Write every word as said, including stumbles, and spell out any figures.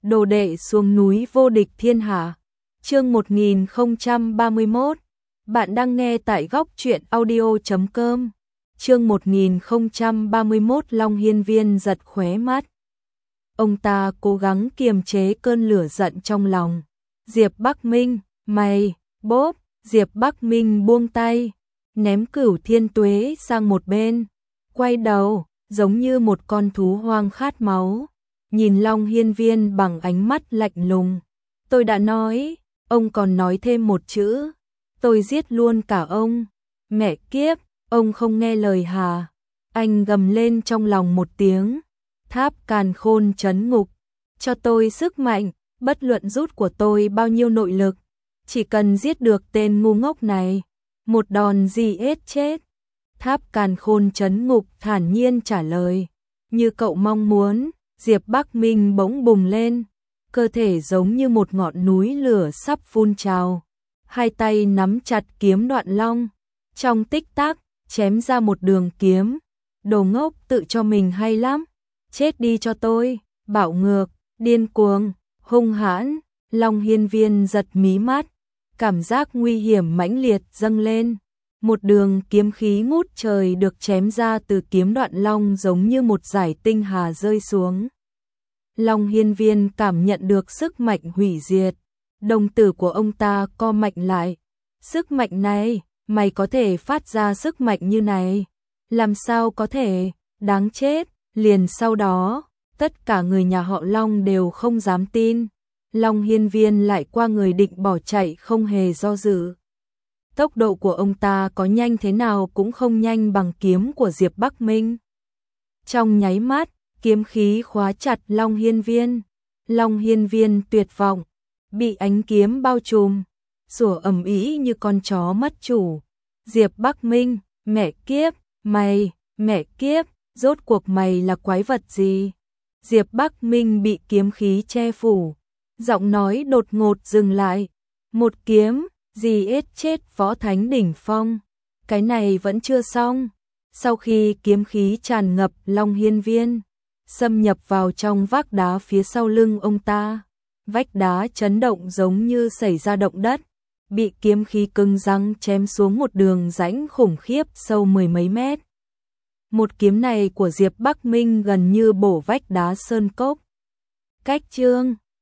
đồ đệ xuống núi vô địch thiên hạ. Chương một nghìn không trăm ba mươi mốt. Bạn đang nghe tại góc truyện audio chấm com. Chương một nghìn không trăm ba mươi mốt. Long Hiên Viên giật khóe mắt. Ông ta cố gắng kiềm chế cơn lửa giận trong lòng. Diệp Bắc Minh, mày, bốp. Diệp Bắc Minh buông tay, ném Cửu Thiên Tuế sang một bên, quay đầu, giống như một con thú hoang khát máu, nhìn Long Hiên Viên bằng ánh mắt lạnh lùng. Tôi đã nói, ông còn nói thêm một chữ, tôi giết luôn cả ông. Mẹ kiếp, ông không nghe lời hà. Anh gầm lên trong lòng một tiếng. Tháp Càn Khôn trấn ngục, cho tôi sức mạnh, bất luận rút của tôi bao nhiêu nội lực, chỉ cần giết được tên ngu ngốc này, một đòn gì hết chết. Tháp Càn Khôn trấn ngục thản nhiên trả lời. Như cậu mong muốn, Diệp Bắc Minh bỗng bùng lên, cơ thể giống như một ngọn núi lửa sắp phun trào. Hai tay nắm chặt kiếm Đoạn Long, trong tích tắc, chém ra một đường kiếm. Đồ ngốc, tự cho mình hay lắm, chết đi cho tôi. Bạo ngược, điên cuồng, hung hãn. Long Hiên Viên giật mí mắt, cảm giác nguy hiểm mãnh liệt dâng lên. Một đường kiếm khí ngút trời được chém ra từ kiếm Đoạn Long giống như một dải tinh hà rơi xuống. Long Hiên Viên cảm nhận được sức mạnh hủy diệt. Đồng tử của ông ta co mạnh lại. Sức mạnh này, mày có thể phát ra sức mạnh như này? Làm sao có thể, đáng chết. Liền sau đó, tất cả người nhà họ Long đều không dám tin. Long Hiên Viên lại qua người định bỏ chạy không hề do dự. Tốc độ của ông ta có nhanh thế nào cũng không nhanh bằng kiếm của Diệp Bắc Minh. Trong nháy mắt, kiếm khí khóa chặt Long Hiên Viên. Long Hiên Viên tuyệt vọng, bị ánh kiếm bao trùm, sủa ầm ĩ như con chó mất chủ. Diệp Bắc Minh, mẹ kiếp, mày, mẹ kiếp, rốt cuộc mày là quái vật gì? Diệp Bắc Minh bị kiếm khí che phủ, giọng nói đột ngột dừng lại. Một kiếm, gì ết chết võ thánh đỉnh phong. Cái này vẫn chưa xong. Sau khi kiếm khí tràn ngập Long Hiên Viên, xâm nhập vào trong vách đá phía sau lưng ông ta, vách đá chấn động giống như xảy ra động đất, bị kiếm khí cứng rắn chém xuống một đường rãnh khủng khiếp sâu mười mấy mét. Một kiếm này của Diệp Bắc Minh gần như bổ vách đá sơn cốc. Cách chương